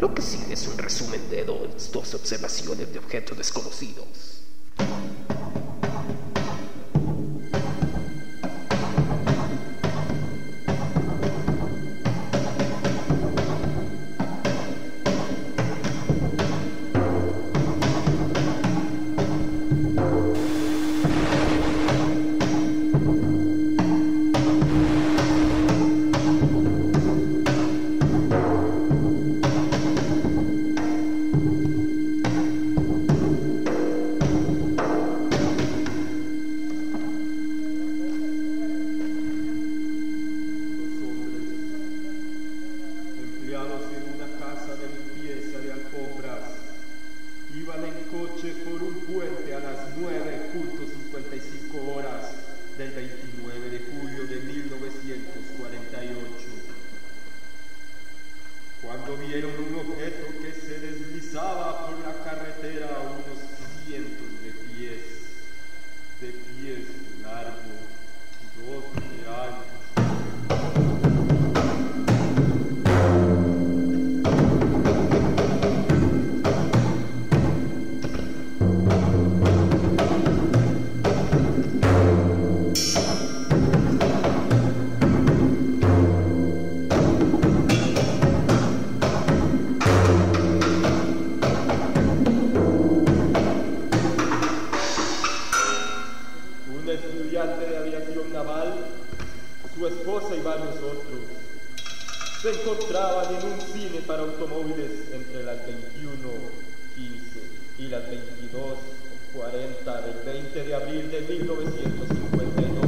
Lo que sigue es un resumen de dos observaciones de objetos desconocidos. Cuando vieron un objeto que se deslizaba por la carretera a unos cientos de pies largo, 12 años. De aviación naval, su esposa y varios otros se encontraban en un cine para automóviles entre las 21:15 y las 22:40 del 20 de abril de 1952.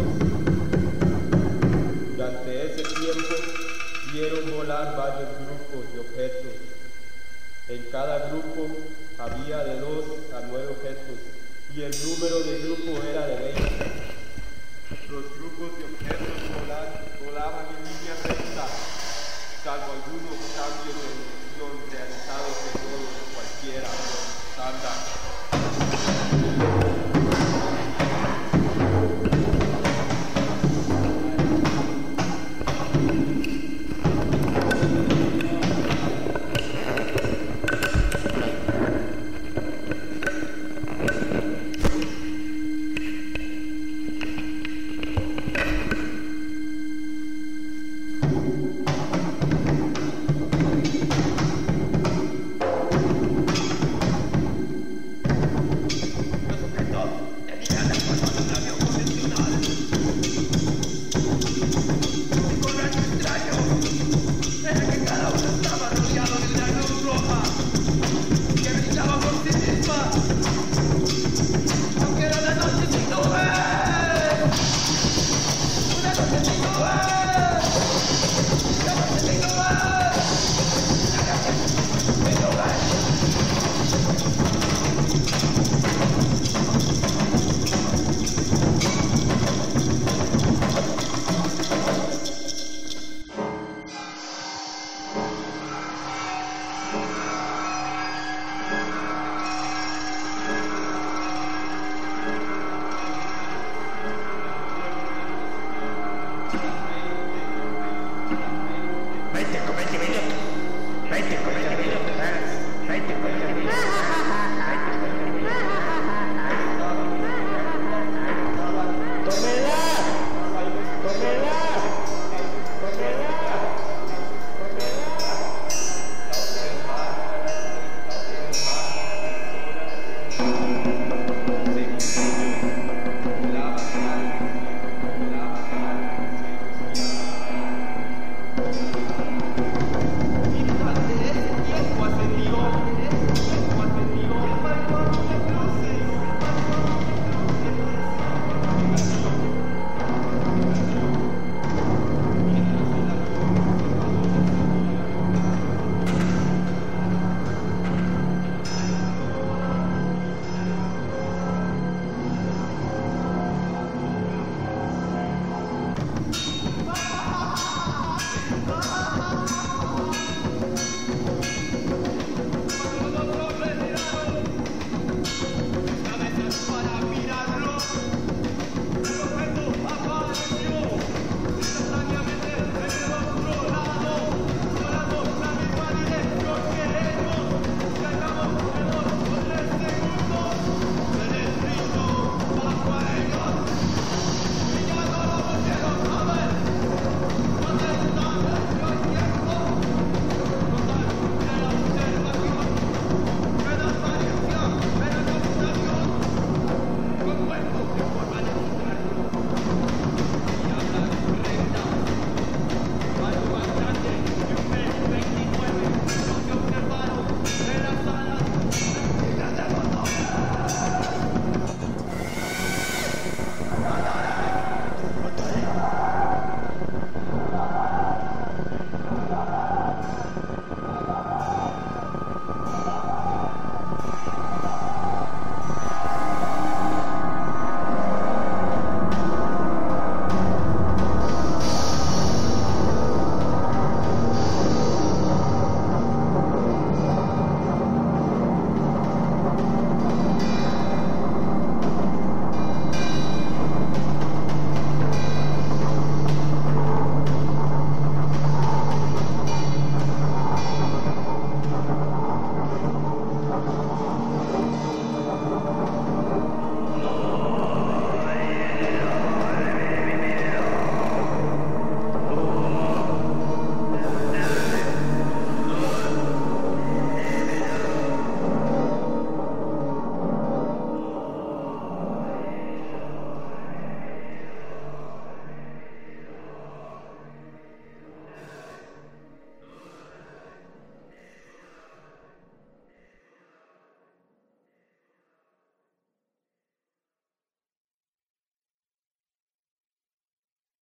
Durante ese tiempo vieron volar varios grupos de objetos. En cada grupo había de 2 a 9 objetos y el número de grupo era de 20. Los grupos de objetos volaban en línea recta, salvo algunos cambios de dirección realizados en modo de cualquier avión estándar.